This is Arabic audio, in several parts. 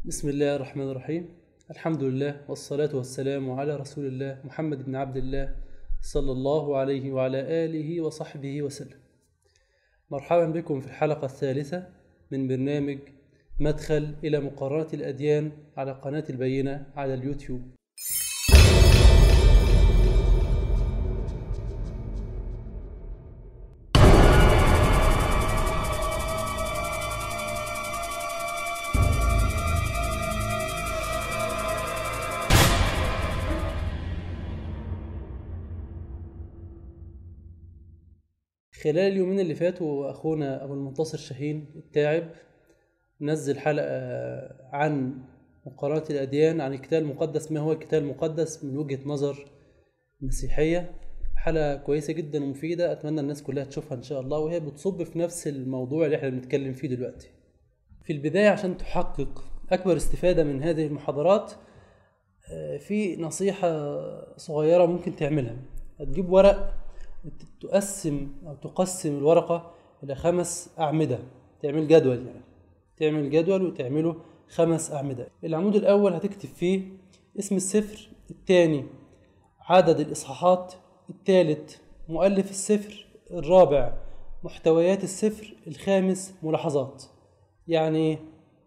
بسم الله الرحمن الرحيم. الحمد لله والصلاة والسلام على رسول الله محمد بن عبد الله صلى الله عليه وعلى آله وصحبه وسلم. مرحبا بكم في الحلقة الثالثة من برنامج مدخل إلى مقارنة الأديان على قناة البينة على اليوتيوب. خلال اليومين اللي فاتوا أخونا أبو المنتصر شاهين التاعب نزل حلقة عن مقارنة الأديان، عن الكتاب المقدس، ما هو الكتاب المقدس من وجهة نظر مسيحية. حلقة كويسة جدا ومفيدة، أتمنى الناس كلها تشوفها إن شاء الله، وهي بتصب في نفس الموضوع اللي احنا بنتكلم فيه دلوقتي. في البداية عشان تحقق أكبر استفادة من هذه المحاضرات في نصيحة صغيرة ممكن تعملها. هتجيب ورق تقسم أو تقسم الورقة إلى 5 أعمدة، تعمل جدول، يعني تعمل جدول وتعمله 5 أعمدة. العمود الأول هتكتب فيه اسم السفر، الثاني عدد الإصحاحات، الثالث مؤلف السفر، الرابع محتويات السفر، الخامس ملاحظات. يعني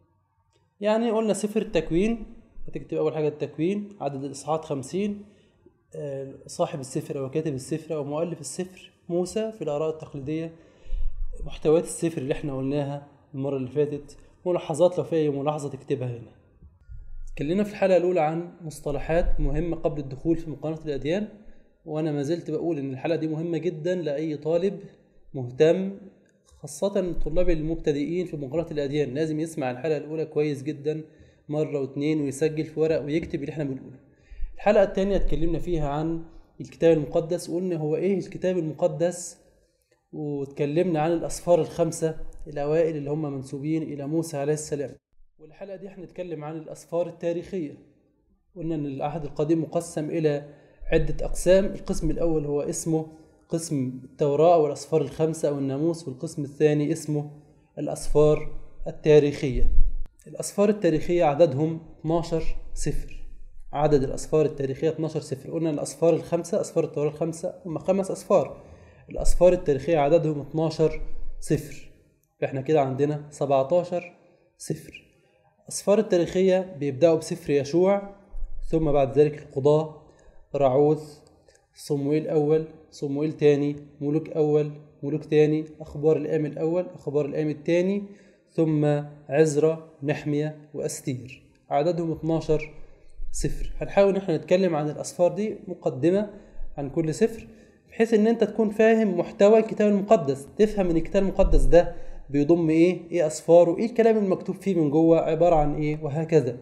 قلنا سفر التكوين هتكتب أول حاجة التكوين، عدد الإصحاحات 50، صاحب السفر أو كاتب السفر أو مؤلف السفر موسى في الآراء التقليدية، محتويات السفر اللي احنا قلناها المرة اللي فاتت، ملاحظات لو في أي ملاحظة تكتبها هنا. اتكلمنا في الحلقة الأولى عن مصطلحات مهمة قبل الدخول في مقارنة الأديان، وأنا ما زلت بقول إن الحلقة دي مهمة جدا لأي طالب مهتم، خاصة الطلاب المبتدئين في مقارنة الأديان. لازم يسمع الحلقة الأولى كويس جدا مرة واتنين ويسجل في ورق ويكتب اللي احنا بنقوله. الحلقة الثانية اتكلمنا فيها عن الكتاب المقدس، وقلنا هو ايه الكتاب المقدس، واتكلمنا عن الأسفار ال5 الأوائل اللي هم منسوبين إلى موسى عليه السلام. والحلقة دي هنتكلم عن الأسفار التاريخية. قلنا أن العهد القديم مقسم إلى عدة أقسام. القسم الأول هو اسمه قسم التوراة أو الأسفار ال5 أو الناموس، والقسم الثاني اسمه الأسفار التاريخية. الأسفار التاريخية عددهم 12 سفر. عدد الأسفار التاريخية 12 سفر. قلنا الأسفار ال5 أسفار التوراة ال5 هم 5 أسفار. الأسفار التاريخية عددهم 12 سفر، فإحنا كده عندنا 17 سفر. الأسفار التاريخية بيبدأوا بسفر يشوع، ثم بعد ذلك القضاة، رعوث، صموئيل أول، صموئيل تاني، ملوك أول، ملوك تاني، أخبار الأيام الأول، أخبار الأيام التاني، ثم عزرا، نحمية، وأستير. عددهم 12 سفر. هنحاول نحن نتكلم عن الأسفار دي مقدمة عن كل سفر، بحيث ان انت تكون فاهم محتوى الكتاب المقدس، تفهم ان الكتاب المقدس ده بيضم ايه اسفاره، ايه الكلام المكتوب فيه من جوه عبارة عن ايه، وهكذا.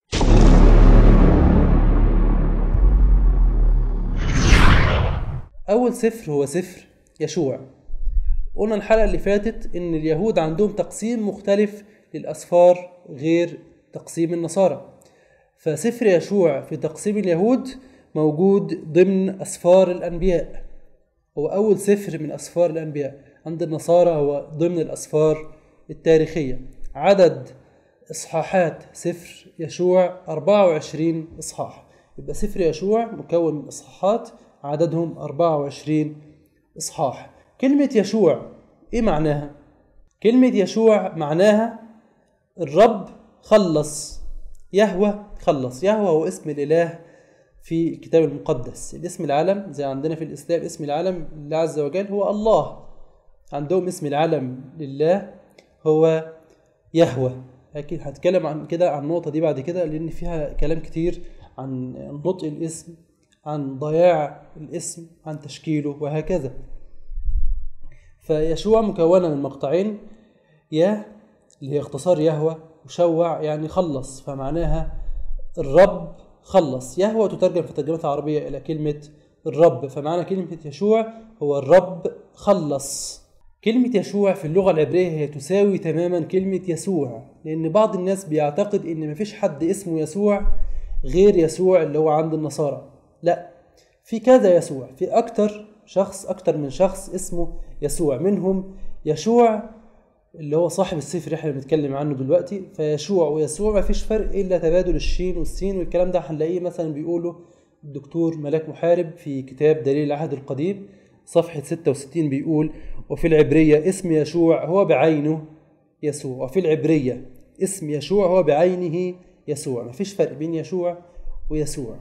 اول سفر هو سفر يشوع. قلنا الحلقة اللي فاتت ان اليهود عندهم تقسيم مختلف للأسفار غير تقسيم النصارى، فسفر يشوع في تقسيم اليهود موجود ضمن أسفار الأنبياء، هو أول سفر من أسفار الأنبياء. عند النصارى هو ضمن الأسفار التاريخية. عدد إصحاحات سفر يشوع 24 إصحاح، يبقى سفر يشوع مكون من إصحاحات عددهم 24 إصحاح. كلمة يشوع إيه معناها؟ كلمة يشوع معناها الرب خلص، يهوه خلص. يهوه هو اسم الإله في الكتاب المقدس. الاسم العلم زي عندنا في الإسلام اسم العلم لله عز وجل هو الله، عندهم اسم العلم لله هو يهوه. أكيد هتكلم عن كده عن النقطة دي بعد كده، لأن فيها كلام كتير عن نطق الاسم، عن ضياع الاسم، عن تشكيله، وهكذا. فيشوع مكونة من مقطعين، يا اللي هي اختصار يهوه، وشوع يعني خلص، فمعناها الرب خلص. يهوه تترجم في الترجمة العربية إلى كلمة الرب، فمعنى كلمة يشوع هو الرب خلص. كلمة يشوع في اللغة العبرية هي تساوي تماما كلمة يسوع، لأن بعض الناس بيعتقد إن مفيش حد اسمه يسوع غير يسوع اللي هو عند النصارى. لا، في كذا يسوع، في أكتر من شخص اسمه يسوع. منهم يشوع اللي هو صاحب السفر اللي احنا بنتكلم عنه دلوقتي. فيشوع ويسوع ما فيش فرق الا تبادل الشين والسين، والكلام ده هنلاقيه مثلا بيقوله الدكتور ملاك محارب في كتاب دليل العهد القديم صفحة 66، بيقول: وفي العبرية اسم يشوع هو بعينه يسوع، وفي العبرية اسم يشوع هو بعينه يسوع. ما فيش فرق بين يشوع ويسوع.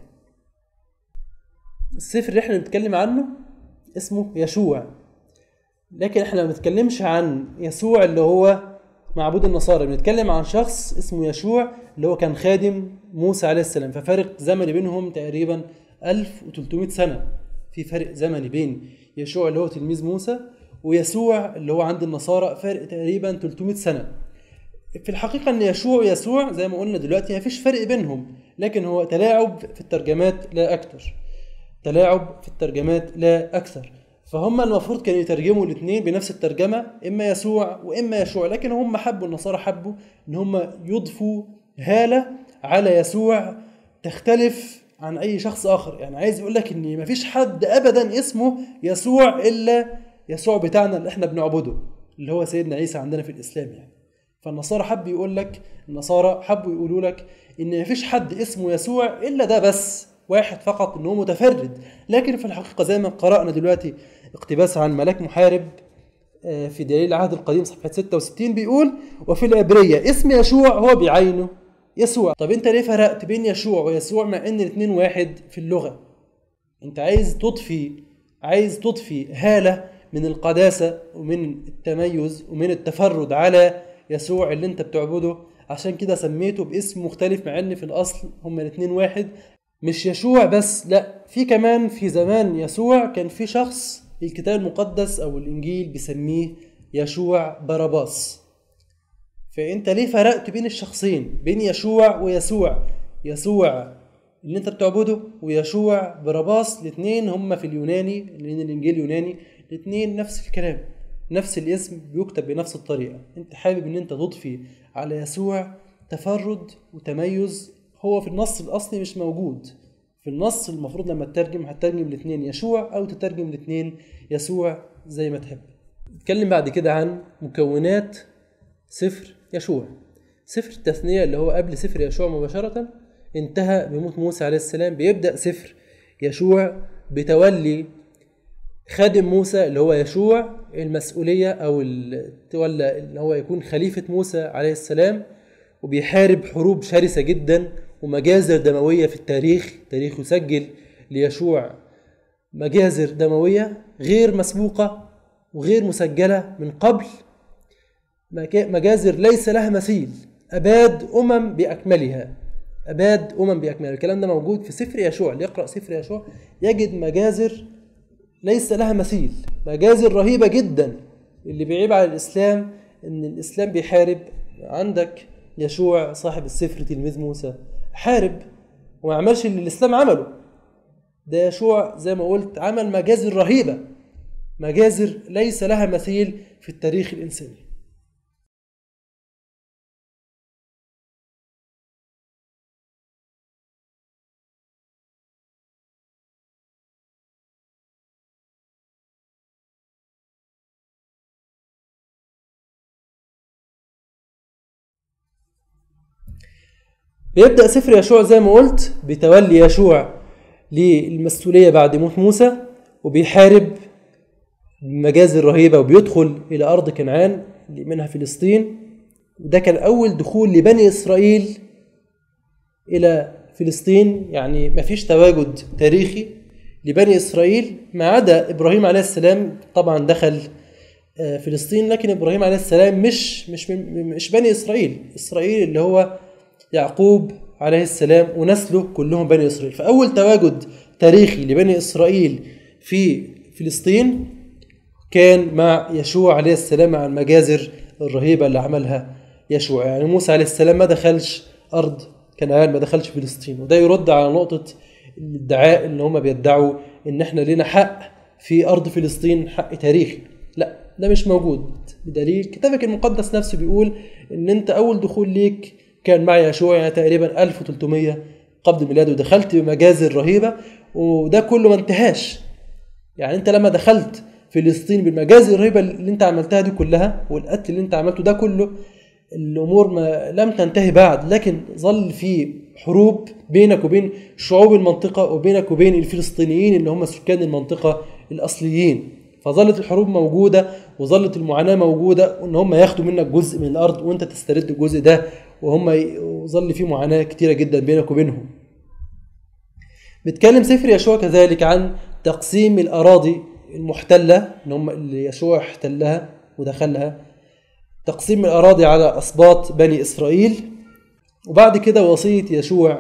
السفر اللي احنا بنتكلم عنه اسمه يشوع، لكن احنا ما بنتكلمش عن يسوع اللي هو معبود النصارى، بنتكلم عن شخص اسمه يشوع اللي هو كان خادم موسى عليه السلام. ففرق زمني بينهم تقريبا 1300 سنة. في فرق زمني بين يشوع اللي هو تلميذ موسى ويسوع اللي هو عند النصارى، فرق تقريبا 300 سنة. في الحقيقة ان يشوع ويسوع زي ما قلنا دلوقتي ما فيش فرق بينهم، لكن هو تلاعب في الترجمات لا أكثر. تلاعب في الترجمات لا أكثر. فهم المفروض كانوا يترجموا الاثنين بنفس الترجمة، إما يسوع وإما يشوع، لكن هم حبوا، النصارى حبوا إن هم يضفوا هالة على يسوع تختلف عن أي شخص آخر. يعني عايز يقول لك إن مفيش حد أبدا اسمه يسوع إلا يسوع بتاعنا اللي إحنا بنعبده، اللي هو سيدنا عيسى عندنا في الإسلام يعني. فالنصارى حبوا يقول لك، النصارى حبوا يقولوا لك إن مفيش حد اسمه يسوع إلا ده بس، واحد فقط، إنه متفرد. لكن في الحقيقة زي ما قرأنا دلوقتي اقتباس عن ملاك محارب في دليل العهد القديم صفحة 66 بيقول: وفي العبرية اسم يشوع هو بعينه يسوع. طب انت ليه فرقت بين يشوع ويسوع مع ان الاثنين واحد في اللغة؟ انت عايز تضفي هالة من القداسة ومن التميز ومن التفرد على يسوع اللي انت بتعبده، عشان كده سميته باسم مختلف، مع ان في الاصل هما الاثنين واحد. مش يشوع بس، لا، في كمان في زمان يسوع كان في شخص الكتاب المقدس او الانجيل بيسميه يشوع باراباس. فانت ليه فرقت بين الشخصين، بين يشوع ويسوع؟ يسوع اللي انت بتعبده ويشوع باراباس، الاثنين هم في اليوناني لان الانجيل يوناني، الاثنين نفس الكلام، نفس الاسم بيكتب بنفس الطريقة. انت حابب ان انت تضفي على يسوع تفرد وتميز هو في النص الأصلي مش موجود. في النص المفروض لما تترجم هتترجم الاثنين يشوع أو تترجم الاثنين يسوع زي ما تحب. نتكلم بعد كده عن مكونات سفر يشوع. سفر التثنية اللي هو قبل سفر يشوع مباشرة انتهى بموت موسى عليه السلام. بيبدأ سفر يشوع بتولي خادم موسى اللي هو يشوع المسؤولية أو تولى اللي هو يكون خليفة موسى عليه السلام، وبيحارب حروب شرسة جدا ومجازر دموية في التاريخ. تاريخ يسجل ليشوع مجازر دموية غير مسبوقة وغير مسجلة من قبل، مجازر ليس لها مثيل. أباد أمم بأكملها، الكلام ده موجود في سفر يشوع. اللي يقرأ سفر يشوع يجد مجازر ليس لها مثيل، مجازر رهيبة جدا. اللي بيعيب على الإسلام إن الإسلام بيحارب. عندك يشوع صاحب السفر تلميذ موسى حارب وما عملش اللي الإسلام عمله. ده يشوع زي ما قلت عمل مجازر رهيبة، مجازر ليس لها مثيل في التاريخ الإنساني. بيبدأ سفر يشوع زي ما قلت بتولي يشوع للمسؤولية بعد موت موسى، وبيحارب مجازر رهيبة، وبيدخل إلى أرض كنعان اللي منها فلسطين. وده كان أول دخول لبني إسرائيل إلى فلسطين. يعني ما فيش تواجد تاريخي لبني إسرائيل ما عدا إبراهيم عليه السلام. طبعا دخل فلسطين، لكن إبراهيم عليه السلام مش بني إسرائيل اللي هو يعقوب عليه السلام ونسله كلهم بني إسرائيل. فأول تواجد تاريخي لبني إسرائيل في فلسطين كان مع يشوع عليه السلام، مع المجازر الرهيبة اللي عملها يشوع. يعني موسى عليه السلام ما دخلش أرض كنعان، ما دخلش فلسطين. وده يرد على نقطة الادعاء اللي هم بيدعوا إن إحنا لنا حق في أرض فلسطين، حق تاريخي. لا، ده مش موجود، بدليل كتابك المقدس نفسه بيقول إن أنت أول دخول ليك كان مع يشوع، يعني تقريبا 1300 قبل الميلاد، ودخلت بمجازر رهيبة، وده كله ما انتهاش. يعني أنت لما دخلت فلسطين بالمجازر الرهيبة اللي انت عملتها دي كلها والقتل اللي انت عملته ده كله، الأمور ما لم تنتهي بعد، لكن ظل في حروب بينك وبين شعوب المنطقة وبينك وبين الفلسطينيين اللي هم سكان المنطقة الأصليين. فظلت الحروب موجودة وظلت المعاناة موجودة، وإن هم ياخدوا منك جزء من الأرض وإنت تسترد الجزء ده، وظل في معاناة كتيرة جدا بينك وبينهم. بيتكلم سفر يشوع كذلك عن تقسيم الأراضي المحتلة اللي يشوع احتلها ودخلها، تقسيم الأراضي على أسباط بني إسرائيل. وبعد كده وصية يشوع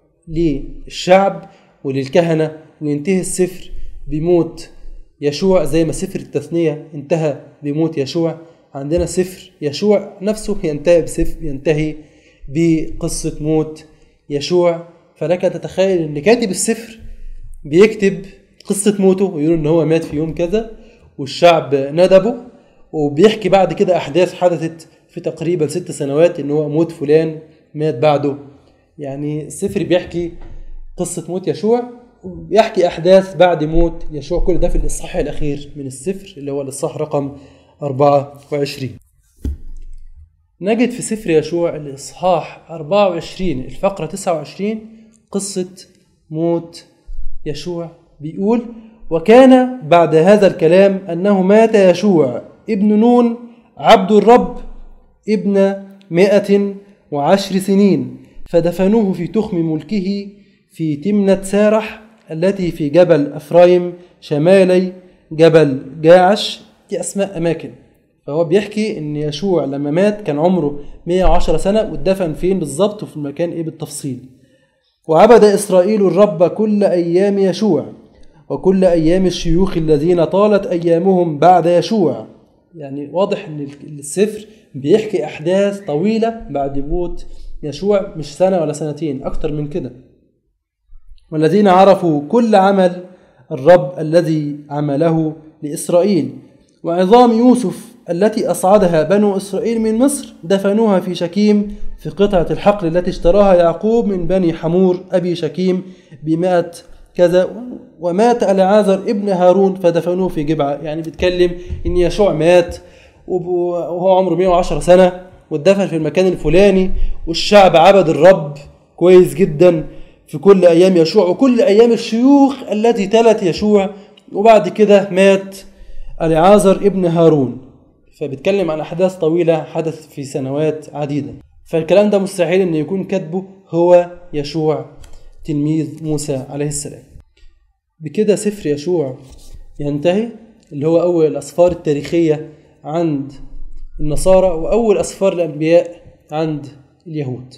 للشعب وللكهنة، وينتهي السفر بموت يشوع زي ما سفر التثنية انتهى بموت يشوع. عندنا سفر يشوع نفسه ينتهي بقصة موت يشوع. فلك تتخيل ان كاتب السفر بيكتب قصة موته ويقول ان هو مات في يوم كذا والشعب ندبه، وبيحكي بعد كده احداث حدثت في تقريبا 6 سنوات ان هو موت فلان مات بعده. يعني السفر بيحكي قصة موت يشوع وبيحكي احداث بعد موت يشوع، كل ده في الاصحاح الاخير من السفر اللي هو الاصحاح رقم 24. نجد في سفر يشوع الاصحاح 24 الفقرة 29 قصة موت يشوع. بيقول: وكان بعد هذا الكلام أنه مات يشوع ابن نون عبد الرب ابن 110 سنين، فدفنوه في تخم ملكه في تمنة سارح التي في جبل أفرايم شمالي جبل جاعش. دي أسماء أماكن. فهو بيحكي إن يشوع لما مات كان عمره 110 سنة، واتدفن فين بالظبط وفي المكان إيه بالتفصيل. وعبد إسرائيل الرب كل أيام يشوع وكل أيام الشيوخ الذين طالت أيامهم بعد يشوع. يعني واضح إن السفر بيحكي أحداث طويلة بعد موت يشوع، مش سنة ولا سنتين، أكتر من كده. والذين عرفوا كل عمل الرب الذي عمله لإسرائيل، وعظام يوسف التي أصعدها بنو إسرائيل من مصر دفنوها في شكيم في قطعة الحقل التي اشتراها يعقوب من بني حمور أبي شكيم ب100 كذا. ومات العازر ابن هارون فدفنوه في جبعة. يعني بيتكلم إن يشوع مات وهو عمره 110 سنة واتدفن في المكان الفلاني، والشعب عبد الرب كويس جدا في كل أيام يشوع وكل أيام الشيوخ التي تلت يشوع. وبعد كده مات العازر ابن هارون. فبيتكلم عن أحداث طويلة حدث في سنوات عديدة. فالكلام ده مستحيل أن يكون كاتبه هو يشوع تلميذ موسى عليه السلام. بكده سفر يشوع ينتهي، اللي هو أول الأسفار التاريخية عند النصارى وأول أسفار الأنبياء عند اليهود.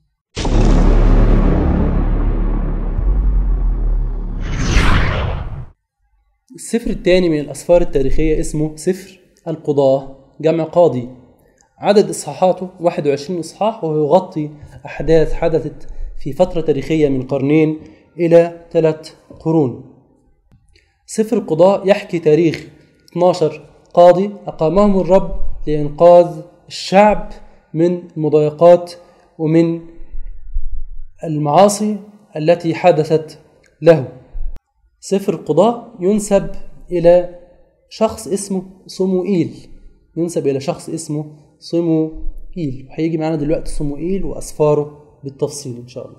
السفر الثاني من الأسفار التاريخية اسمه سفر القضاة، جمع قاضي. عدد إصحاحاته 21 إصحاح، وهو يغطي أحداث حدثت في فترة تاريخية من قرنين إلى 3 قرون. سفر القضاء يحكي تاريخ 12 قاضي أقامهم الرب لإنقاذ الشعب من المضايقات ومن المعاصي التي حدثت له. سفر القضاء ينسب إلى شخص اسمه صموئيل، وهيجي معنا دلوقتي صموئيل وأسفاره بالتفصيل إن شاء الله.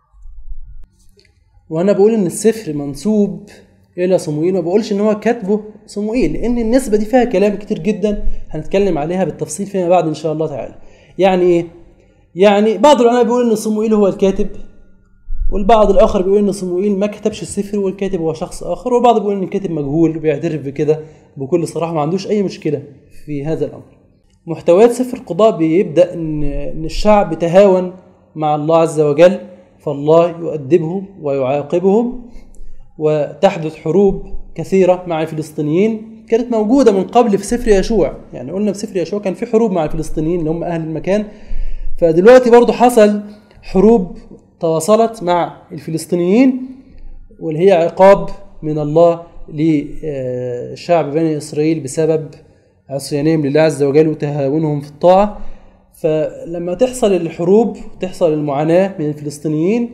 وأنا بقول إن السفر منسوب إلى صموئيل، ما بقولش إن هو كاتبه صموئيل، لأن النسبة دي فيها كلام كتير جدا هنتكلم عليها بالتفصيل فيما بعد إن شاء الله تعالى. يعني إيه؟ يعني بعض العلماء بيقول إن صموئيل هو الكاتب، والبعض الآخر بيقول إن صموئيل ما كتبش السفر والكاتب هو شخص آخر، والبعض بيقول إن الكاتب مجهول وبيعترف بكده بكل صراحة، ما عندوش أي مشكلة في هذا الأمر. محتويات سفر القضاء بيبدأ إن الشعب تهاون مع الله عز وجل، فالله يؤدبهم ويعاقبهم، وتحدث حروب كثيرة مع الفلسطينيين كانت موجودة من قبل في سفر يشوع. يعني قلنا في سفر يشوع كان في حروب مع الفلسطينيين اللي هم أهل المكان، فدلوقتي برضو حصل حروب تواصلت مع الفلسطينيين، واللي هي عقاب من الله لشعب بني إسرائيل بسبب عصيانهم لله عز وجل وتهاونهم في الطاعة. فلما تحصل الحروب تحصل المعاناة من الفلسطينيين،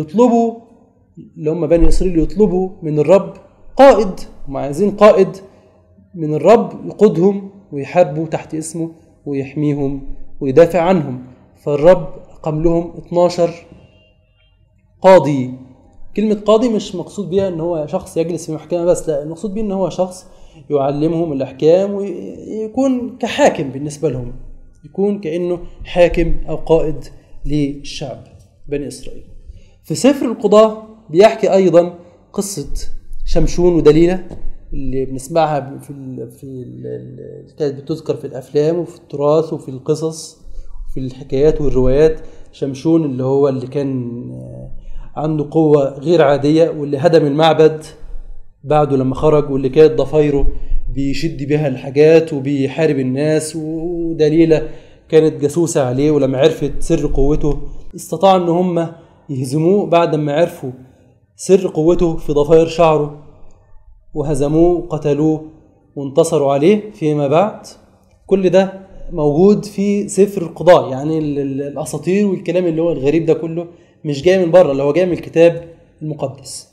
يطلبوا اللي هم بني إسرائيل يطلبوا من الرب قائد، هم عايزين قائد من الرب يقودهم ويحاربوا تحت اسمه ويحميهم ويدافع عنهم. فالرب أقام لهم 12 قاضي. كلمة قاضي مش مقصود بيها ان هو شخص يجلس في محكمة بس، لا، المقصود بيه ان هو شخص يعلمهم الأحكام ويكون كحاكم بالنسبة لهم، يكون كأنه حاكم أو قائد للشعب بني إسرائيل. في سفر القضاء بيحكي أيضا قصة شمشون ودليلة اللي بنسمعها كانت بتذكر في الأفلام وفي التراث وفي القصص وفي الحكايات والروايات. شمشون اللي كان عنده قوة غير عادية، واللي هدم المعبد بعده لما خرج، واللي كانت ضفايره بيشد بها الحاجات وبيحارب الناس. ودليلة كانت جاسوسة عليه، ولما عرفت سر قوته استطاع ان هم يهزموه بعد ما عرفوا سر قوته في ضفاير شعره، وهزموه وقتلوه وانتصروا عليه فيما بعد. كل ده موجود في سفر القضاء. يعني الأساطير والكلام اللي هو الغريب ده كله مش جاي من بره، اللي هو جاي من الكتاب المقدس.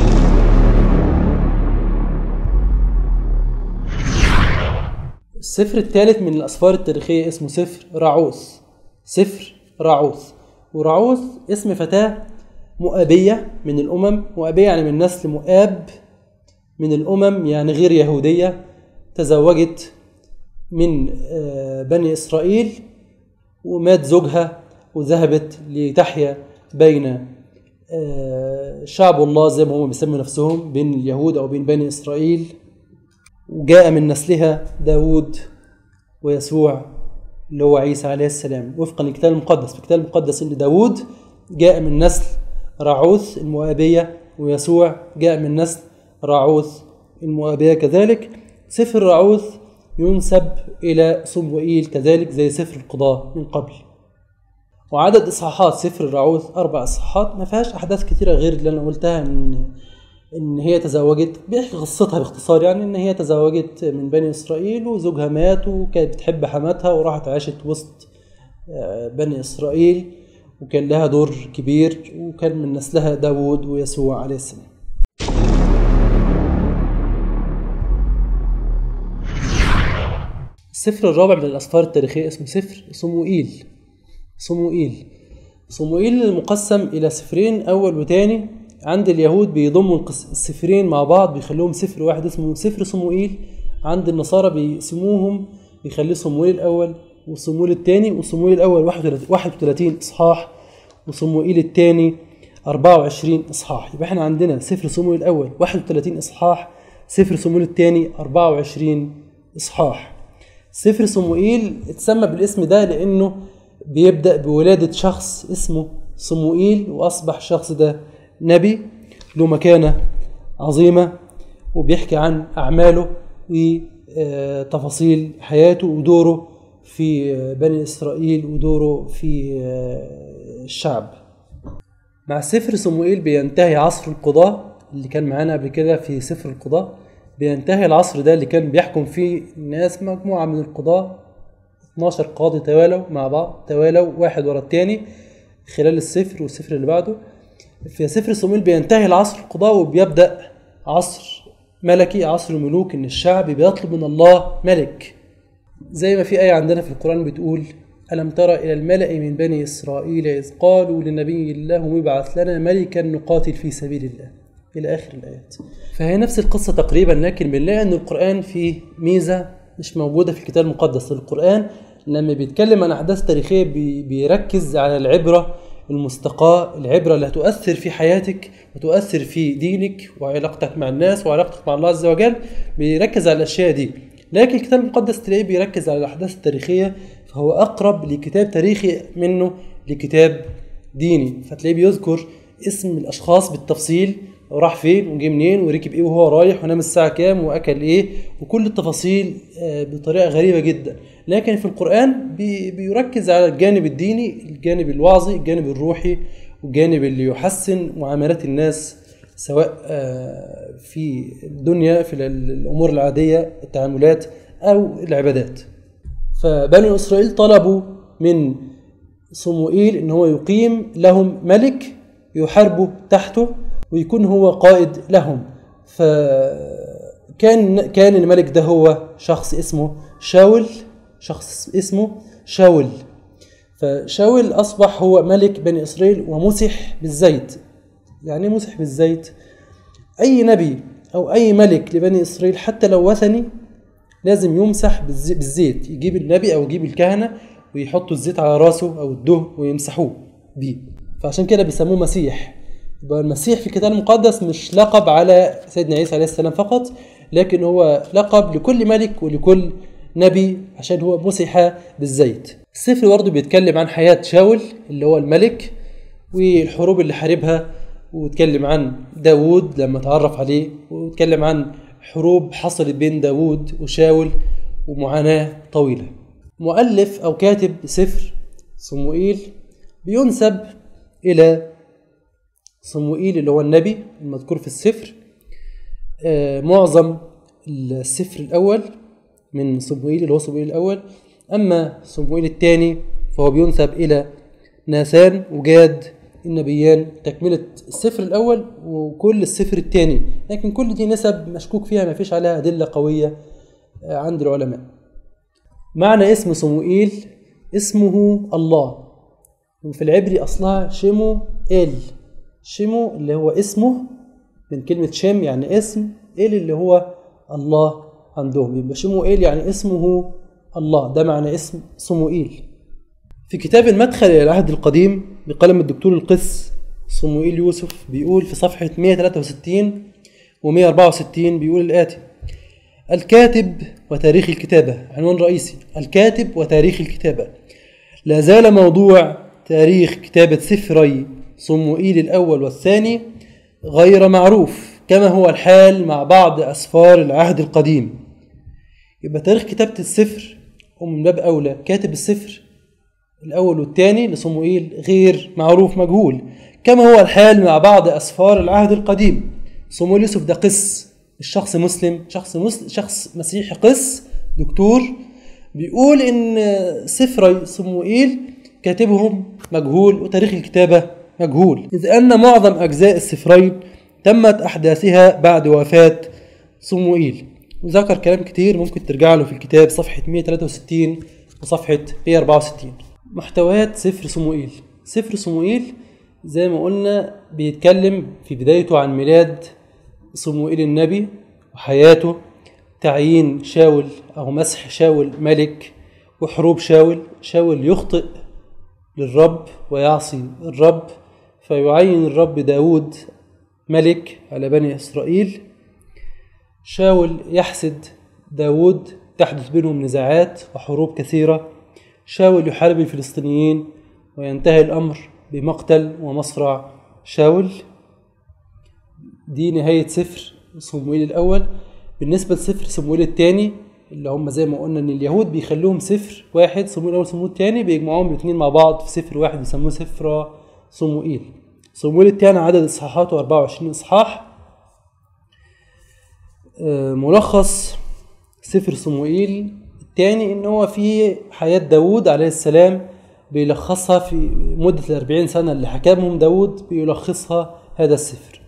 السفر الثالث من الأسفار التاريخية اسمه سفر راعوث. سفر راعوث، وراعوث اسم فتاة مؤابية من الأمم. مؤابية يعني من نسل مؤاب من الأمم، يعني غير يهودية. تزوجت من بني إسرائيل ومات زوجها، وذهبت لتحيا بين شعب الله زي ما هم بيسموا نفسهم، بين اليهود أو بين بني إسرائيل. وجاء من نسلها داود ويسوع اللي هو عيسى عليه السلام، وفقا للكتاب المقدس. في الكتاب المقدس ان داود جاء من نسل راعوث المؤابية، ويسوع جاء من نسل راعوث المؤابية كذلك. سفر راعوث ينسب إلى صموئيل كذلك زي سفر القضاء من قبل. وعدد إصحاحات سفر راعوث 4 إصحاحات، ما فيهاش أحداث كثيرة غير اللي أنا قلتها، إن هي تزوجت. بيحكي قصتها باختصار، يعني إن هي تزوجت من بني إسرائيل وزوجها مات، وكانت بتحب حماتها وراحت عاشت وسط بني إسرائيل، وكان لها دور كبير، وكان من نسلها داود ويسوع عليه السلام. السفر الرابع من الأسفار التاريخية اسمه سفر صموئيل. صموئيل المقسم إلى سفرين أول وتاني. عند اليهود بيضموا السفرين مع بعض بيخلوهم سفر واحد اسمه سفر صموئيل. عند النصارى بيسموهم بيخليه صموئيل الأول وصموئيل الثاني. وصموئيل الأول 31 إصحاح، وصموئيل الثاني 24 إصحاح. يبقى احنا عندنا سفر صموئيل الأول 31 إصحاح، سفر صموئيل الثاني 24 إصحاح. سفر صموئيل اتسمى بالاسم ده لأنه بيبدأ بولادة شخص اسمه صموئيل، وأصبح الشخص ده نبي له مكانة عظيمة، وبيحكي عن أعماله وتفاصيل حياته ودوره في بني إسرائيل ودوره في الشعب. مع سفر صموئيل بينتهي عصر القضاء اللي كان معانا قبل كده. في سفر القضاء بينتهي العصر ده اللي كان بيحكم فيه الناس مجموعة من القضاء، 12 قاضي توالوا مع بعض، توالوا واحد ورا التاني خلال السفر والسفر اللي بعده. في سفر صموئيل بينتهي العصر القضاء وبيبدأ عصر ملكي، عصر الملوك، ان الشعب بيطلب من الله ملك. زي ما في آية عندنا في القرآن بتقول: ألم ترى إلى الملأ من بني إسرائيل إذ قالوا لنبي الله ابعث لنا ملكا نقاتل في سبيل الله، إلى آخر الآيات. فهي نفس القصة تقريبا، لكن بنلاقي أن القرآن فيه ميزة مش موجودة في الكتاب المقدس. القرآن لما بيتكلم عن أحداث تاريخية بيركز على العبرة المستقاة، العبرة اللي هتؤثر في حياتك وتؤثر في دينك وعلاقتك مع الناس وعلاقتك مع الله عز وجل. بيركز على الأشياء دي. لكن الكتاب المقدس تلاقيه بيركز على الأحداث التاريخية، فهو أقرب لكتاب تاريخي منه لكتاب ديني. فتلاقيه بيذكر اسم الأشخاص بالتفصيل، وراح فين وجي منين وركب ايه وهو رايح ونام الساعة كام واكل ايه، وكل التفاصيل بطريقة غريبة جدا. لكن في القرآن بيركز على الجانب الديني، الجانب الوعظي، الجانب الروحي، والجانب اللي يحسن معاملات الناس سواء في الدنيا في الأمور العادية التعاملات أو العبادات. فبني إسرائيل طلبوا من صموئيل إن هو يقيم لهم ملك يحاربوا تحته ويكون هو قائد لهم. فكان كان الملك ده هو شخص اسمه شاول. فشاول أصبح هو ملك بني إسرائيل ومسح بالزيت. يعني مسح بالزيت؟ أي نبي أو أي ملك لبني إسرائيل حتى لو وثني لازم يمسح بالزيت. يجيب النبي أو يجيب الكهنة ويحطوا الزيت على راسه أو الدهن ويمسحوه بيه. فعشان كده بيسموه مسيح. يبقى المسيح في الكتاب المقدس مش لقب على سيدنا عيسى عليه السلام فقط، لكن هو لقب لكل ملك ولكل نبي عشان هو مسح بالزيت. السفر برضه بيتكلم عن حياة شاول اللي هو الملك والحروب اللي حاربها، ويتكلم عن داود لما تعرف عليه، ويتكلم عن حروب حصلت بين داود وشاول ومعاناة طويلة. مؤلف أو كاتب سفر صموئيل بينسب إلى صموئيل اللي هو النبي المذكور في السفر. معظم السفر الأول من صموئيل اللي هو صموئيل الأول، أما صموئيل الثاني فهو بينسب إلى ناسان وجاد النبيان، تكملة السفر الأول وكل السفر الثاني، لكن كل دي نسب مشكوك فيها، ما فيش عليها أدلة قوية عند العلماء. معنى اسم صموئيل اسمه الله، وفي العبري أصلها شمو اللي هو اسمه من كلمة شم يعني اسم، اللي هو الله عندهم، يبقى شموئيل يعني اسمه الله، ده معنى اسم صموئيل. في كتاب المدخل إلى العهد القديم بقلم الدكتور القس صموئيل يوسف بيقول في صفحة 163 و164 بيقول الآتي: الكاتب وتاريخ الكتابة. عنوان رئيسي: الكاتب وتاريخ الكتابة. لا زال موضوع تاريخ كتابة سفري صموئيل الأول والثاني غير معروف، كما هو الحال مع بعض أسفار العهد القديم. يبقى تاريخ كتابة السفر ومن باب أولى كاتب السفر الأول والثاني لصموئيل غير معروف، مجهول، كما هو الحال مع بعض أسفار العهد القديم. صموئيل يوسف ده قس، الشخص مسلم، شخص مسيحي، قس دكتور، بيقول إن سفري صموئيل كاتبهم مجهول وتاريخ الكتابة مجهول، إذ أن معظم أجزاء السفرين تمت أحداثها بعد وفاة صموئيل. وذكر كلام كتير ممكن ترجع له في الكتاب صفحة 163 وصفحة 164. محتويات سفر صموئيل. سفر صموئيل زي ما قلنا بيتكلم في بدايته عن ميلاد صموئيل النبي وحياته، تعيين شاول أو مسح شاول ملك، وحروب شاول يخطئ للرب ويعصي الرب، فيعين الرب داود ملك على بني إسرائيل. شاول يحسد داود، تحدث بينهم نزاعات وحروب كثيرة. شاول يحارب الفلسطينيين وينتهي الأمر بمقتل ومصرع شاول. دي نهاية سفر صموئيل الأول. بالنسبة لسفر صموئيل الثاني اللي هم زي ما قلنا ان اليهود بيخلوهم سفر واحد، صموئيل الأول صموئيل الثاني، بيجمعوهم الاثنين مع بعض في سفر واحد يسموه سفر صموئيل. صموئيل الثاني عدد إصحاحاته 24 إصحاح. ملخص سفر صموئيل الثاني ان هو في حياة داود عليه السلام، بيلخصها في مدة 40 سنة اللي حكمهم داود، بيلخصها هذا السفر.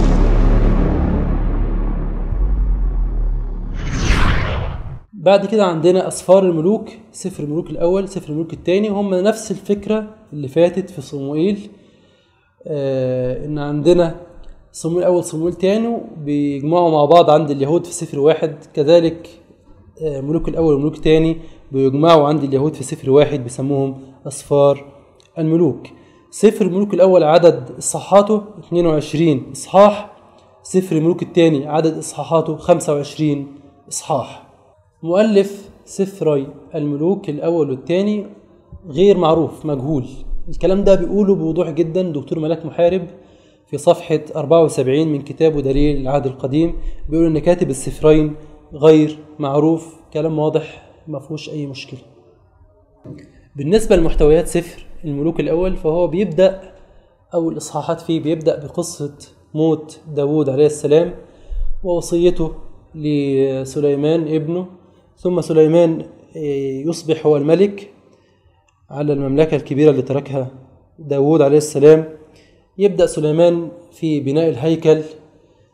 بعد كده عندنا أسفار الملوك، سفر الملوك الأول سفر الملوك الثاني، هم نفس الفكرة اللي فاتت في صموئيل. إن عندنا صموئيل الأول صموئيل الثاني بيجمعوا مع بعض عند اليهود في سفر واحد، كذلك ملوك الأول وملوك الثاني بيجمعوا عند اليهود في سفر واحد بيسموهم أسفار الملوك. سفر الملوك الأول عدد إصحاحاته 22 إصحاح، سفر الملوك الثاني عدد إصحاحاته 25 إصحاح. مؤلف سفري الملوك الأول والثاني غير معروف، مجهول. الكلام ده بيقوله بوضوح جدا دكتور ملاك محارب في صفحة 74 من كتابه دليل العهد القديم، بيقول إن كاتب السفرين غير معروف. كلام واضح ما فيهوش أي مشكلة. بالنسبة لمحتويات سفر الملوك الأول فهو بيبدأ، أو الإصحاحات فيه بيبدأ بقصة موت داود عليه السلام ووصيته لسليمان ابنه، ثم سليمان يصبح هو الملك على المملكة الكبيرة اللي تركها داود عليه السلام. يبدأ سليمان في بناء الهيكل،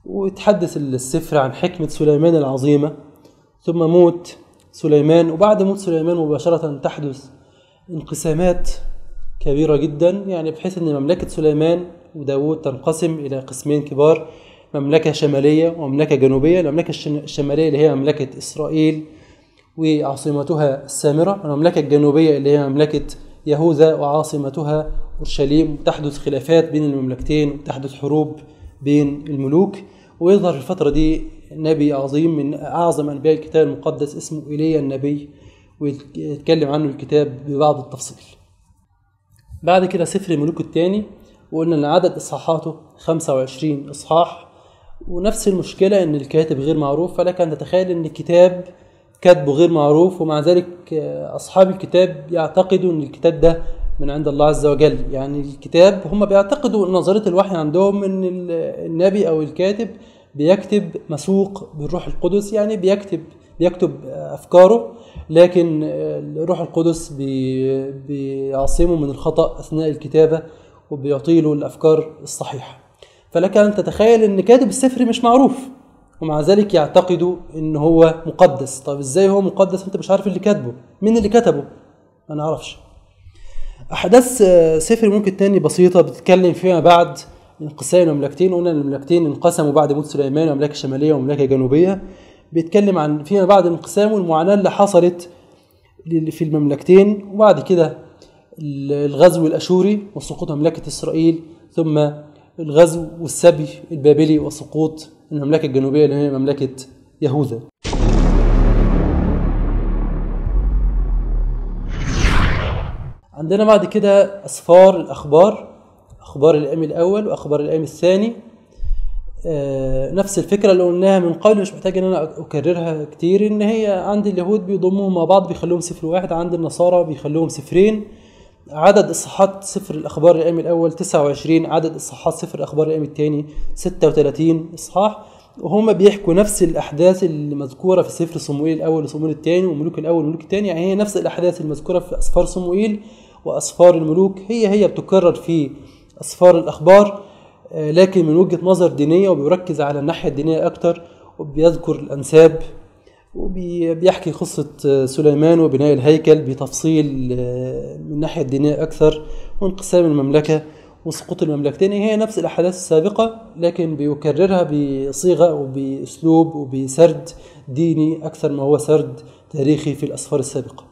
ويتحدث السفر عن حكمة سليمان العظيمة، ثم موت سليمان. وبعد موت سليمان مباشرة تحدث انقسامات كبيرة جدا، يعني بحيث أن مملكة سليمان وداود تنقسم إلى قسمين كبار: مملكة شمالية ومملكة جنوبية. المملكة الشمالية اللي هي مملكة إسرائيل وعاصمتها السامرة، المملكة الجنوبية اللي هي مملكة يهوذا وعاصمتها أورشليم. تحدث خلافات بين المملكتين وتحدث حروب بين الملوك. ويظهر في الفترة دي نبي عظيم من أعظم أنبياء الكتاب المقدس اسمه إيليا النبي، ويتكلم عنه الكتاب ببعض التفصيل. بعد كده سفر الملوك الثاني، وقلنا أن عدد إصحاحاته 25 إصحاح، ونفس المشكلة أن الكاتب غير معروف. فلك أن تتخيل أن الكتاب كاتبه غير معروف، ومع ذلك أصحاب الكتاب يعتقدوا أن الكتاب ده من عند الله عز وجل. يعني الكتاب هم بيعتقدوا نظرية الوحي عندهم أن النبي أو الكاتب بيكتب مسوق بالروح القدس، يعني بيكتب أفكاره، لكن الروح القدس بيعصمه من الخطأ أثناء الكتابة وبيعطيله الأفكار الصحيحة. فلك أن تتخيل أن كاتب السفر مش معروف، ومع ذلك يعتقدوا أن هو مقدس. طيب إزاي هو مقدس أنت مش عارف اللي كاتبه؟ مين اللي كتبه؟ ما نعرفش. أحداث سفر الملوك الثاني بسيطة، بتتكلم فيما بعد انقسام المملكتين. قلنا المملكتين انقسموا بعد موت سليمان، مملكة شمالية ومملكة جنوبية. بيتكلم عن فيما بعد الانقسام والمعاناة اللي حصلت في المملكتين، وبعد كده الغزو الأشوري وسقوط مملكة إسرائيل، ثم الغزو والسبي البابلي وسقوط المملكة الجنوبية اللي هي مملكة يهوذا. عندنا بعد كده أسفار الأخبار، أخبار الأيام الأول وأخبار الأيام الثاني. نفس الفكرة اللي قلناها من قبل، مش محتاج ان انا اكررها كتير. ان هي عند اليهود بيضموهم مع بعض بيخلوهم سفر واحد، عند النصارى بيخلوهم سفرين. عدد اصحاحات سفر الاخبار الايام الاول 29، عدد اصحاحات سفر الاخبار الايام الثاني 36 اصحاح، وهم بيحكوا نفس الاحداث اللي مذكوره في سفر صموئيل الاول وصموئيل الثاني وملوك الاول وملوك الثاني. يعني هي نفس الاحداث المذكوره في اسفار صموئيل واسفار الملوك هي بتكرر في اسفار الاخبار، لكن من وجهة نظر دينية، وبيركز على الناحية الدينية أكتر، وبيذكر الأنساب، وبيحكي قصة سليمان وبناء الهيكل بتفصيل من الناحية الدينية أكثر، وانقسام المملكة وسقوط المملكتين. هي نفس الأحداث السابقة، لكن بيكررها بصيغة وبأسلوب وبسرد ديني أكثر ما هو سرد تاريخي في الأسفار السابقة.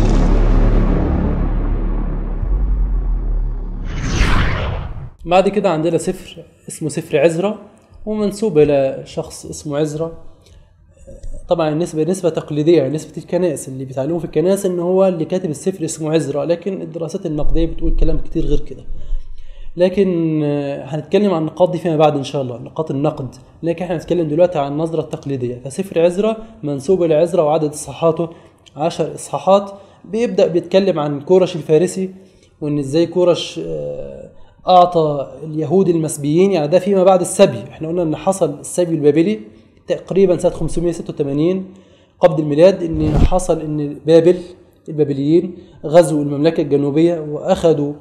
بعد كده عندنا سفر اسمه سفر عزرا، ومنسوب إلى شخص اسمه عزرا. طبعا نسبة تقليدية، يعني نسبة الكنائس اللي بيتعلموا في الكنائس ان هو اللي كاتب السفر اسمه عزرا، لكن الدراسات النقدية بتقول كلام كتير غير كده. لكن هنتكلم عن النقاط دي فيما بعد ان شاء الله، نقاط النقد، لكن احنا هنتكلم دلوقتي عن النظرة التقليدية. فسفر عزرا منسوب إلى عزرا، وعدد اصحاحاته 10 اصحاحات. بيبدأ بيتكلم عن كورش الفارسي، وان ازاي كورش أعطى اليهود المسبيين، يعني ده فيما بعد السبي. احنا قلنا ان حصل السبي البابلي تقريبا سنة 586 قبل الميلاد، ان حصل ان البابليين غزوا المملكة الجنوبية وأخذوا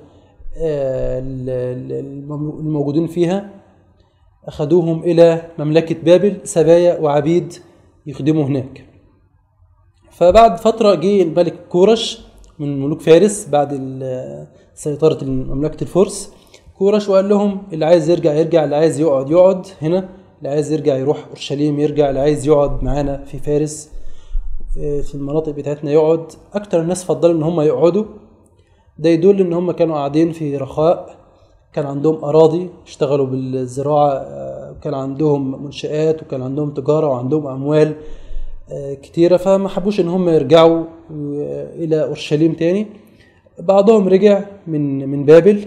الموجودين فيها، أخذوهم إلى مملكة بابل سبايا وعبيد يخدموا هناك. فبعد فترة جه الملك كورش من ملوك فارس بعد سيطرة مملكة الفرس، كورش، وقال لهم اللي عايز يرجع، اللي عايز يقعد هنا، اللي عايز يرجع يروح أورشليم يرجع، اللي عايز يقعد معانا في فارس في المناطق بتاعتنا يقعد. أكتر الناس فضلوا إن هم يقعدوا، ده يدل إن هم كانوا قاعدين في رخاء، كان عندهم أراضي اشتغلوا بالزراعة، كان عندهم منشآت وكان عندهم تجارة وعندهم أموال كتيرة، فما حبوش إن هم يرجعوا إلى أورشليم تاني. بعضهم رجع من بابل،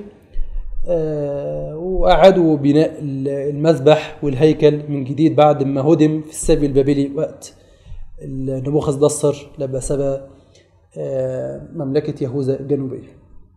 وأعادوا بناء المذبح والهيكل من جديد بعد ما هدم في السبي البابلي وقت نبوخذ نصر لما سبى مملكة يهوذا الجنوبية.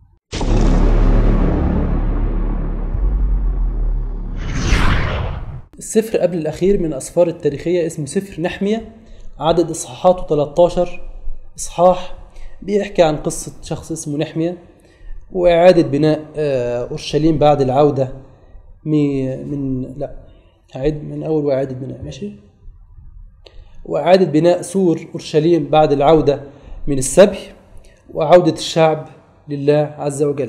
السفر قبل الأخير من الأسفار التاريخية اسمه سفر نحمية، عدد إصحاحاته 13 إصحاح. بيحكي عن قصة شخص اسمه نحمية وإعادة بناء أورشليم بعد العودة هعيد من أول وإعادة بناء. ماشي. وإعادة بناء سور أورشليم بعد العودة من السبي، وعودة الشعب لله عز وجل.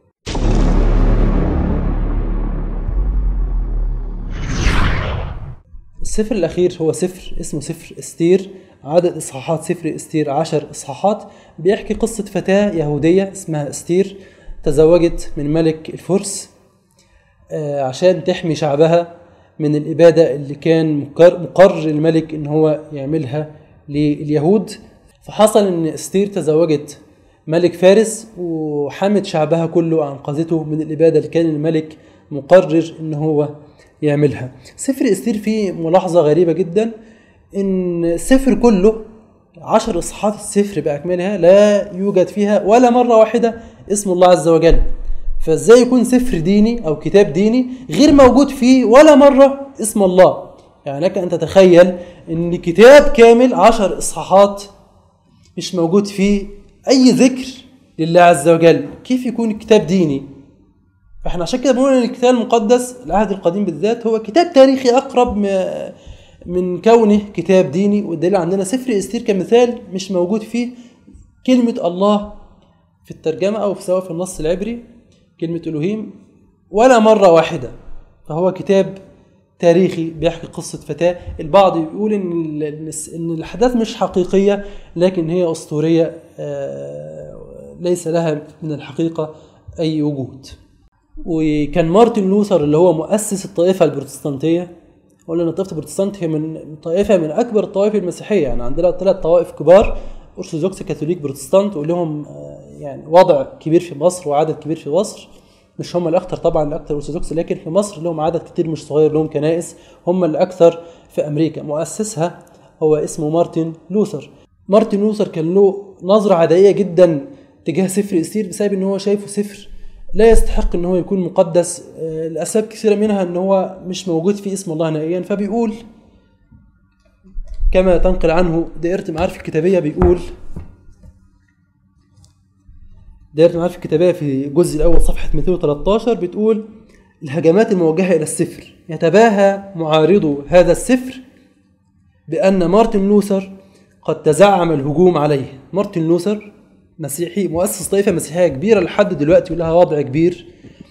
السفر الأخير هو سفر اسمه سفر استير. عدد إصحاحات سفر استير 10 إصحاحات. بيحكي قصة فتاة يهودية اسمها استير، تزوجت من ملك الفرس عشان تحمي شعبها من الإبادة اللي كان مقرر الملك إن هو يعملها لليهود. فحصل إن استير تزوجت ملك فارس وحمت شعبها كله وأنقذته من الإبادة اللي كان الملك مقرر إن هو يعملها. سفر استير فيه ملاحظة غريبة جدا، إن السفر كله 10 إصحاحات السفر بأكملها لا يوجد فيها ولا مرة واحدة اسم الله عز وجل. فازاي يكون سفر ديني او كتاب ديني غير موجود فيه ولا مرة اسم الله؟ يعني لك ان تتخيل ان كتاب كامل 10 إصحاحات مش موجود فيه اي ذكر لله عز وجل، كيف يكون كتاب ديني؟ فاحنا عشان كده بنقول ان الكتاب المقدس العهد القديم بالذات هو كتاب تاريخي اقرب من كونه كتاب ديني. والدليل عندنا سفر استير كمثال مش موجود فيه كلمة الله في الترجمة او سواء في النص العبري كلمة إلهيم ولا مرة واحدة. فهو كتاب تاريخي بيحكي قصة فتاة. البعض يقول إن الأحداث مش حقيقية لكن هي أسطورية ليس لها من الحقيقة أي وجود. وكان مارتن لوثر اللي هو مؤسس الطائفة البروتستانتية، قلنا إن الطائفة البروتستانت هي من طائفة من أكبر الطوائف المسيحية. يعني عندنا 3 طوائف كبار، أرثوذكس كاثوليك بروتستانت، ولهم يعني وضع كبير في مصر وعدد كبير في مصر. مش هم الأكثر طبعا، الأكثر أرثوذكس، لكن في مصر لهم عدد كتير مش صغير، لهم كنائس، هم الأكثر في أمريكا. مؤسسها هو اسمه مارتن لوثر. مارتن لوثر كان له نظرة عدائية جدا تجاه سفر استير بسبب ان هو شايفه سفر لا يستحق ان هو يكون مقدس لأسباب كثيرة، منها ان هو مش موجود فيه اسم الله نهائيا. فبيقول كما تنقل عنه دائرة المعارف الكتابية، بيقول دائرة المعارف الكتابية في الجزء الأول صفحة 213 بتقول: الهجمات الموجهة إلى السفر يتباهى معارضو هذا السفر بأن مارتن لوثر قد تزعم الهجوم عليه. مارتن لوثر مسيحي مؤسس طائفة مسيحية كبيرة لحد دلوقتي ولها وضع كبير،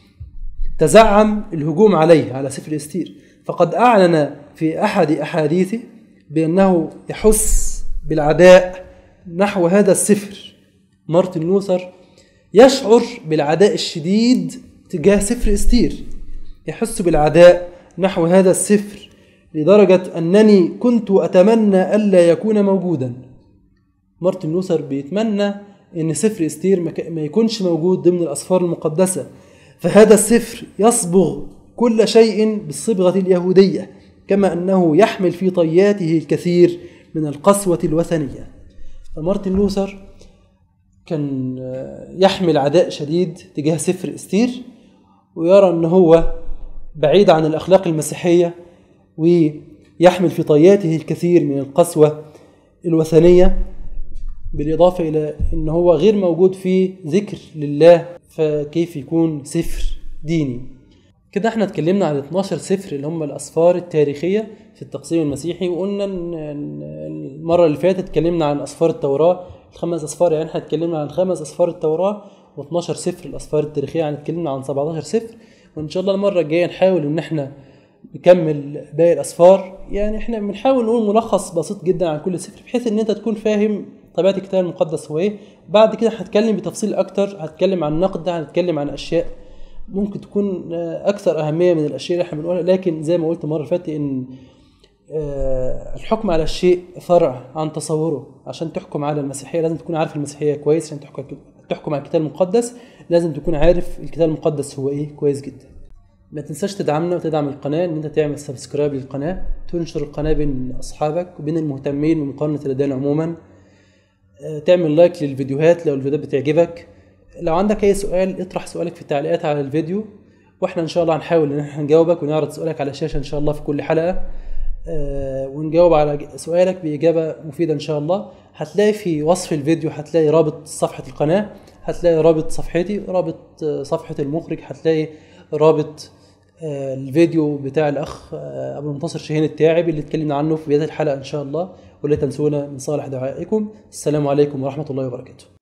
تزعم الهجوم عليه على سفر استير. فقد أعلن في أحد أحاديثه بأنه يحس بالعداء نحو هذا السفر. مارتن لوثر يشعر بالعداء الشديد تجاه سفر استير، يحس بالعداء نحو هذا السفر لدرجة أنني كنت أتمنى ألا يكون موجودا. مارتن لوثر بيتمنى أن سفر استير ما يكونش موجود ضمن الأسفار المقدسة، فهذا السفر يصبغ كل شيء بالصبغة اليهودية، كما أنه يحمل في طياته الكثير من القسوة الوثنية. فمارتن لوثر كان يحمل عداء شديد تجاه سفر استير، ويرى أنه هو بعيد عن الأخلاق المسيحية، ويحمل في طياته الكثير من القسوة الوثنية، بالإضافة إلى أنه هو غير موجود في ذكر لله، فكيف يكون سفر ديني؟ كده احنا اتكلمنا عن 12 سفر اللي هم الأسفار التاريخية في التقسيم المسيحي. وقلنا المرة اللي فاتت اتكلمنا عن أسفار التوراة، ال5 أسفار، يعني احنا اتكلمنا عن 5 أسفار التوراة و12 سفر الأسفار التاريخية، يعني اتكلمنا عن 17 سفر. وإن شاء الله المرة الجاية نحاول إن احنا نكمل باقي الأسفار. يعني احنا بنحاول نقول ملخص بسيط جدا عن كل سفر، بحيث ان انت تكون فاهم طبيعة الكتاب المقدس هو ايه. بعد كده هتكلم بتفصيل اكتر، هتكلم عن النقد، هنتكلم عن اشياء ممكن تكون اكثر اهمية من الاشياء اللي احنا بنقولها. لكن زي ما قلت مرة فاتت ان الحكم على الشيء فرع عن تصوره. عشان تحكم على المسيحية لازم تكون عارف المسيحية كويس، عشان تحكم على الكتاب المقدس لازم تكون عارف الكتاب المقدس هو ايه كويس جدا. ما تنساش تدعمنا وتدعم القناة، ان انت تعمل سبسكرايب للقناة، تنشر القناة بين اصحابك وبين المهتمين بمقارنة الأديان عموما، تعمل لايك للفيديوهات لو الفيديوهات بتعجبك. لو عندك اي سؤال اطرح سؤالك في التعليقات على الفيديو، واحنا ان شاء الله هنحاول ان احنا نجاوبك ونعرض سؤالك على الشاشة ان شاء الله في كل حلقة، ونجاوب على سؤالك بإجابة مفيدة ان شاء الله. هتلاقي في وصف الفيديو هتلاقي رابط صفحة القناة، هتلاقي رابط صفحتي، رابط صفحة المخرج، هتلاقي رابط الفيديو بتاع الأخ أبو المنتصر شاهين التاعب اللي اتكلمنا عنه في بداية الحلقة إن شاء الله. ولا تنسونا من صالح دعائكم. السلام عليكم ورحمة الله وبركاته.